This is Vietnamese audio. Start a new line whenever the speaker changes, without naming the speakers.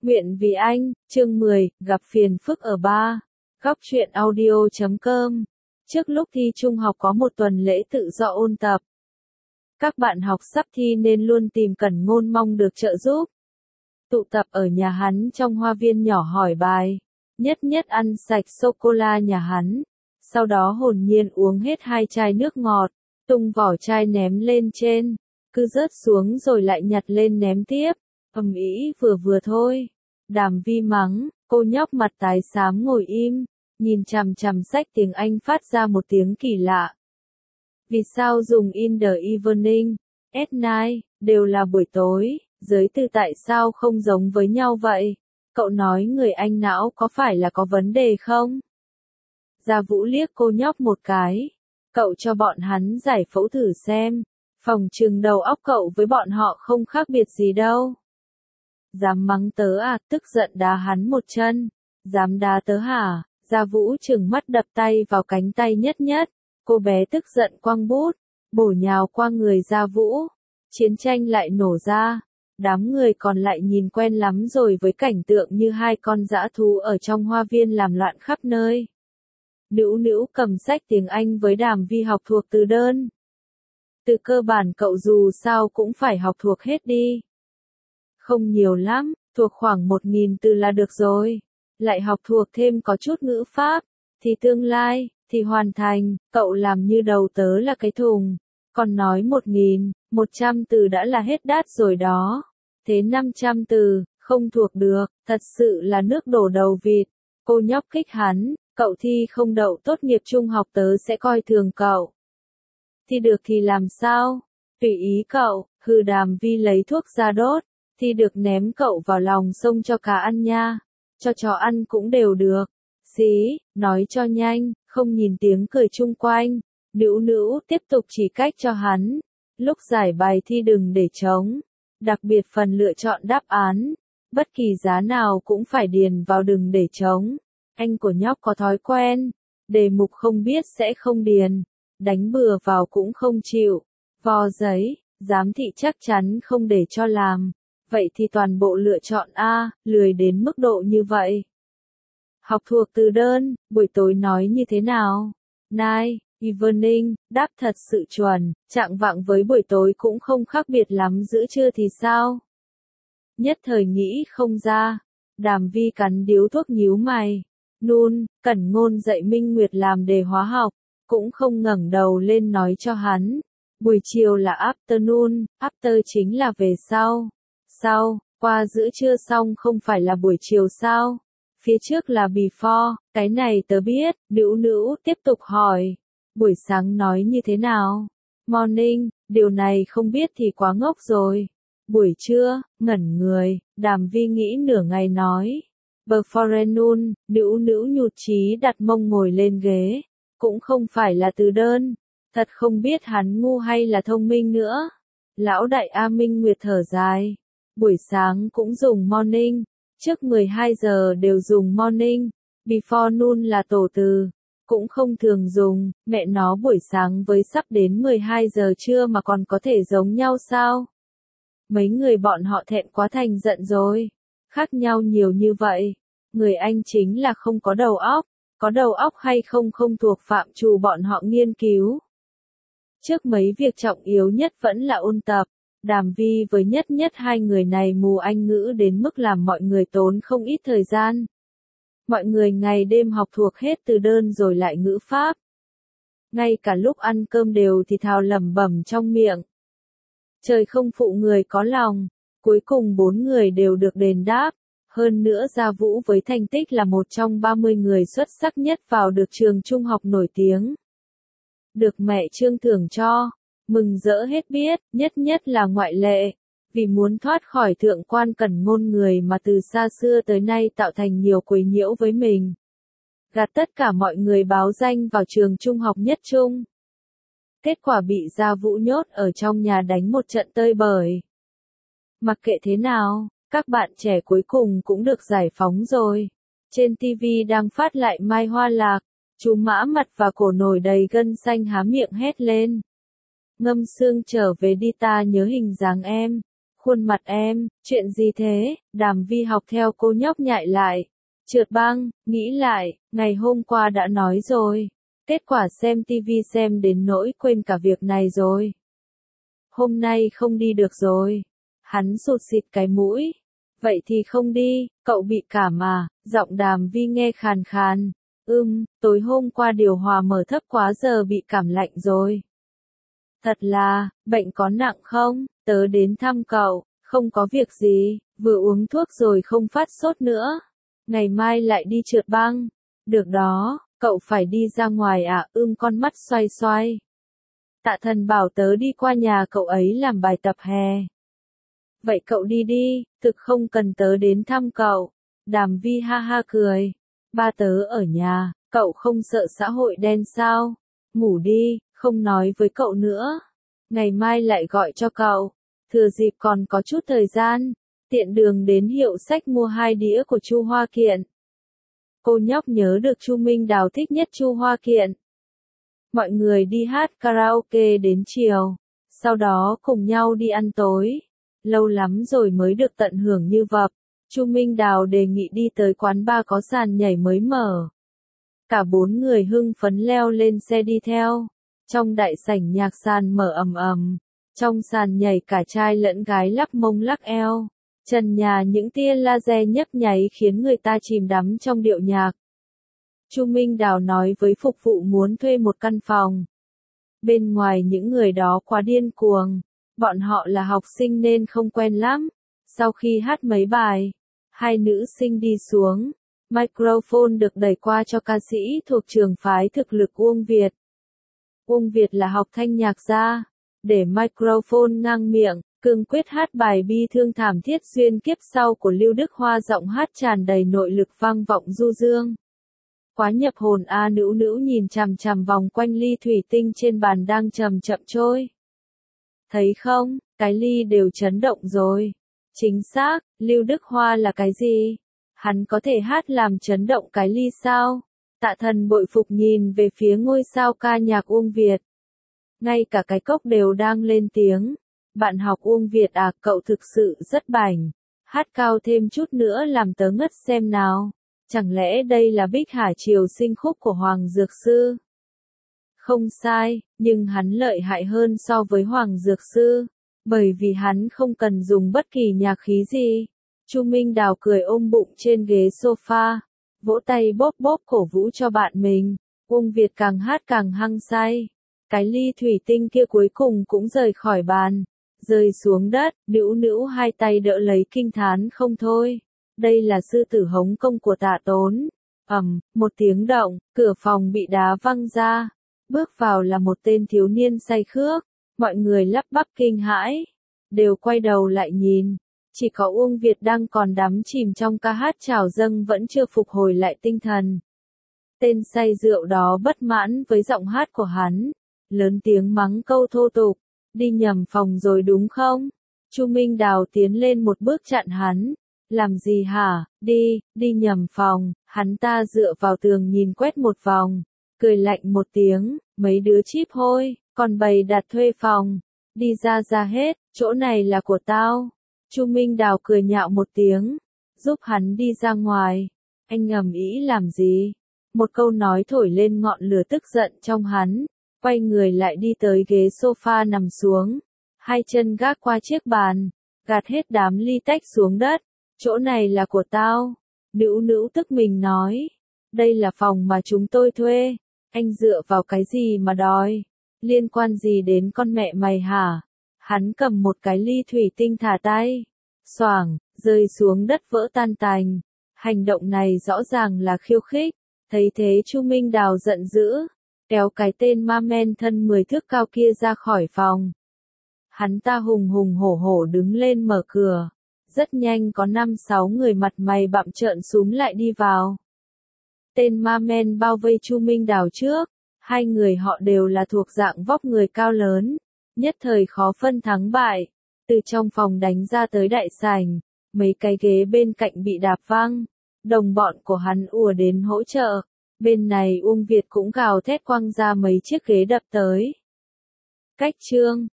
Nguyện vì anh, chương 10, gặp phiền phức ở ba. Góc truyện audio.com. Trước lúc thi trung học có một tuần lễ tự do ôn tập. Các bạn học sắp thi nên luôn tìm Cẩn Ngôn mong được trợ giúp. Tụ tập ở nhà hắn trong hoa viên nhỏ hỏi bài. Nhất nhất ăn sạch sô-cô-la nhà hắn. Sau đó hồn nhiên uống hết 2 chai nước ngọt. Tung vỏ chai ném lên trên. Cứ rớt xuống rồi lại nhặt lên ném tiếp. Ầm ĩ vừa thôi. Đàm Vi mắng, cô nhóc mặt tái xám ngồi im, nhìn chằm chằm sách tiếng Anh phát ra một tiếng kỳ lạ. Vì sao dùng in the evening, at night, đều là buổi tối, giới từ tại sao không giống với nhau vậy? Cậu nói người Anh não có phải là có vấn đề không? Gia Vũ liếc cô nhóc một cái. Cậu cho bọn hắn giải phẫu thử xem. Phòng trừng đầu óc cậu với bọn họ không khác biệt gì đâu. Dám mắng tớ à, tức giận đá hắn một chân. Dám đá tớ hả? Gia Vũ trừng mắt đập tay vào cánh tay nhất nhất. Cô bé tức giận quăng bút, bổ nhào qua người Gia Vũ. Chiến tranh lại nổ ra. Đám người còn lại nhìn quen lắm rồi với cảnh tượng như 2 con dã thú ở trong hoa viên làm loạn khắp nơi. Nữu Nữu cầm sách tiếng Anh với Đàm Vi học thuộc từ đơn. Từ cơ bản cậu dù sao cũng phải học thuộc hết đi. Không nhiều lắm, thuộc khoảng 1000 từ là được rồi. Lại học thuộc thêm có chút ngữ pháp, thì tương lai, thì hoàn thành, cậu làm như đầu tớ là cái thùng. Còn nói 1100 từ đã là hết đát rồi đó. Thế 500 từ, không thuộc được, thật sự là nước đổ đầu vịt. Cô nhóc kích hắn, cậu thi không đậu tốt nghiệp trung học tớ sẽ coi thường cậu. Thi được thì làm sao? Tùy ý cậu, hừ. Đàm Vi lấy thuốc ra đốt. Thi được ném cậu vào lòng sông cho cá ăn nha. Cho chó ăn cũng đều được. Xí, nói cho nhanh, không nhìn tiếng cười chung quanh. Nữu Nữu tiếp tục chỉ cách cho hắn. Lúc giải bài thi đừng để trống. Đặc biệt phần lựa chọn đáp án. Bất kỳ giá nào cũng phải điền vào đừng để trống. Anh của nhóc có thói quen. Đề mục không biết sẽ không điền. Đánh bừa vào cũng không chịu. Vò giấy, giám thị chắc chắn không để cho làm. Vậy thì toàn bộ lựa chọn A, lười đến mức độ như vậy. Học thuộc từ đơn, buổi tối nói như thế nào? Night, evening, đáp thật sự chuẩn, trạng vạng với buổi tối cũng không khác biệt lắm giữa trưa thì sao? Nhất thời nghĩ không ra. Đàm Vi cắn điếu thuốc nhíu mày. Cẩn Ngôn dạy Minh Nguyệt làm đề hóa học, cũng không ngẩng đầu lên nói cho hắn. Buổi chiều là afternoon, after chính là về sau. Sau, qua giữa trưa xong không phải là buổi chiều sao? Phía trước là before, cái này tớ biết. Nữu Nữu tiếp tục hỏi. Buổi sáng nói như thế nào? Morning, điều này không biết thì quá ngốc rồi. Buổi trưa, ngẩn người, Đàm Vi nghĩ nửa ngày nói. Before noon, Nữu Nữu nhụt chí đặt mông ngồi lên ghế. Cũng không phải là từ đơn. Thật không biết hắn ngu hay là thông minh nữa. Lão đại A Minh Nguyệt thở dài. Buổi sáng cũng dùng morning, trước 12 giờ đều dùng morning, before noon là tổ từ, cũng không thường dùng. Mẹ nó, buổi sáng với sắp đến 12 giờ trưa mà còn có thể giống nhau sao? Mấy người bọn họ thẹn quá thành giận rồi. Khác nhau nhiều như vậy. Người Anh chính là không có đầu óc, có đầu óc hay không không thuộc phạm trù bọn họ nghiên cứu. Trước mấy việc trọng yếu nhất vẫn là ôn tập. Đàm Vi với nhất nhất 2 người này mù Anh ngữ đến mức làm mọi người tốn không ít thời gian. Mọi người ngày đêm học thuộc hết từ đơn rồi lại ngữ pháp. Ngay cả lúc ăn cơm đều thì thào lẩm bẩm trong miệng. Trời không phụ người có lòng. Cuối cùng 4 người đều được đền đáp. Hơn nữa Gia Vũ với thành tích là một trong 30 người xuất sắc nhất vào được trường trung học nổi tiếng. Được mẹ Trương thưởng cho. Mừng rỡ hết biết, nhất nhất là ngoại lệ. Vì muốn thoát khỏi thượng quan Cẩn Ngôn, người mà từ xa xưa tới nay tạo thành nhiều quấy nhiễu với mình. Gạt tất cả mọi người báo danh vào trường trung học nhất trung. Kết quả bị Gia Vũ nhốt ở trong nhà đánh một trận tơi bời. Mặc kệ thế nào, các bạn trẻ cuối cùng cũng được giải phóng rồi. Trên TV đang phát lại Mai Hoa Lạc. Chú Mã mặt và cổ nổi đầy gân xanh há miệng hét lên. Ngâm Sương trở về đi, ta nhớ hình dáng em. Khuôn mặt em, chuyện gì thế? Đàm Vi học theo cô nhóc nhại lại. Trượt băng, nghĩ lại, ngày hôm qua đã nói rồi. Kết quả xem tivi xem đến nỗi quên cả việc này rồi. Hôm nay không đi được rồi. Hắn sụt xịt cái mũi. Vậy thì không đi, cậu bị cảm à? Giọng Đàm Vi nghe khàn khàn. Tối hôm qua điều hòa mở thấp quá giờ bị cảm lạnh rồi. Thật là, bệnh có nặng không? Tớ đến thăm cậu, không có việc gì, vừa uống thuốc rồi không phát sốt nữa. Ngày mai lại đi trượt băng. Được đó, cậu phải đi ra ngoài à? Con mắt xoay xoay. Tạ Thần bảo tớ đi qua nhà cậu ấy làm bài tập hè. Vậy cậu đi đi, thực không cần tớ đến thăm cậu. Đàm Vi ha ha cười. Ba tớ ở nhà, cậu không sợ xã hội đen sao? Ngủ đi, không nói với cậu nữa. Ngày mai lại gọi cho cậu. Thừa dịp còn có chút thời gian, tiện đường đến hiệu sách mua 2 đĩa của Chu Hoa Kiện. Cô nhóc nhớ được Chu Minh Đào thích nhất Chu Hoa Kiện. Mọi người đi hát karaoke đến chiều, sau đó cùng nhau đi ăn tối. Lâu lắm rồi mới được tận hưởng như vậy. Chu Minh Đào đề nghị đi tới quán bar có sàn nhảy mới mở. Cả 4 người hưng phấn leo lên xe đi theo. Trong đại sảnh nhạc sàn mở ầm ầm. Trong sàn nhảy cả trai lẫn gái lắc mông lắc eo. Trần nhà những tia laser nhấp nháy khiến người ta chìm đắm trong điệu nhạc. Chu Minh Đào nói với phục vụ muốn thuê một căn phòng. Bên ngoài những người đó quá điên cuồng. Bọn họ là học sinh nên không quen lắm. Sau khi hát mấy bài, 2 nữ sinh đi xuống. Microphone được đẩy qua cho ca sĩ thuộc trường phái thực lực Uông Việt. Uông Việt là học thanh nhạc gia. Để microphone ngang miệng, cương quyết hát bài bi thương thảm thiết duyên kiếp sau của Lưu Đức Hoa, giọng hát tràn đầy nội lực vang vọng du dương. Quá nhập hồn a. Nữ nữ nhìn chằm chằm vòng quanh ly thủy tinh trên bàn đang chậm chậm trôi. Thấy không, cái ly đều chấn động rồi. Chính xác, Lưu Đức Hoa là cái gì? Hắn có thể hát làm chấn động cái ly sao? Tạ Thần bội phục nhìn về phía ngôi sao ca nhạc Uông Việt. Ngay cả cái cốc đều đang lên tiếng. Bạn học Uông Việt à, cậu thực sự rất bảnh. Hát cao thêm chút nữa làm tớ ngất xem nào. Chẳng lẽ đây là Bích Hà Triều Sinh khúc của Hoàng Dược Sư? Không sai, nhưng hắn lợi hại hơn so với Hoàng Dược Sư. Bởi vì hắn không cần dùng bất kỳ nhạc khí gì. Chu Minh Đào cười ôm bụng trên ghế sofa. Vỗ tay bóp bóp cổ vũ cho bạn mình. Uông Việt càng hát càng hăng say. Cái ly thủy tinh kia cuối cùng cũng rời khỏi bàn. Rơi xuống đất, nữu nữu 2 tay đỡ lấy kinh thán không thôi. Đây là sư tử hống công của Tạ Tốn. Một tiếng động, cửa phòng bị đá văng ra. Bước vào là một tên thiếu niên say khước. Mọi người lắp bắp kinh hãi. Đều quay đầu lại nhìn. Chỉ có Uông Việt đang còn đắm chìm trong ca hát chào dâng vẫn chưa phục hồi lại tinh thần. Tên say rượu đó bất mãn với giọng hát của hắn. Lớn tiếng mắng câu thô tục. Đi nhầm phòng rồi đúng không? Chu Minh Đào tiến lên một bước chặn hắn. Làm gì hả? Đi nhầm phòng. Hắn ta dựa vào tường nhìn quét một vòng. Cười lạnh một tiếng. Mấy đứa chíp hôi, còn bày đặt thuê phòng. Đi ra hết, chỗ này là của tao. Chu Minh Đào cười nhạo một tiếng. Giúp hắn đi ra ngoài. Anh ầm ĩ làm gì? Một câu nói thổi lên ngọn lửa tức giận trong hắn. Quay người lại đi tới ghế sofa nằm xuống. 2 chân gác qua chiếc bàn. Gạt hết đám ly tách xuống đất. Chỗ này là của tao. Nữu nữu tức mình nói. Đây là phòng mà chúng tôi thuê. Anh dựa vào cái gì mà đòi? Liên quan gì đến con mẹ mày hả? Hắn cầm một cái ly thủy tinh thả tay. Xoảng, rơi xuống đất vỡ tan tành. Hành động này rõ ràng là khiêu khích. Thấy thế Chu Minh Đào giận dữ. Kéo cái tên ma men thân 10 thước cao kia ra khỏi phòng. Hắn ta hùng hùng hổ hổ đứng lên mở cửa. Rất nhanh có 5-6 người mặt mày bặm trợn xúm lại đi vào. Tên ma men bao vây Chu Minh Đào trước. 2 người họ đều là thuộc dạng vóc người cao lớn. Nhất thời khó phân thắng bại. Từ trong phòng đánh ra tới đại sảnh. Mấy cái ghế bên cạnh bị đạp văng. Đồng bọn của hắn ùa đến hỗ trợ. Bên này Uông Việt cũng gào thét quăng ra mấy chiếc ghế đập tới. Cách chương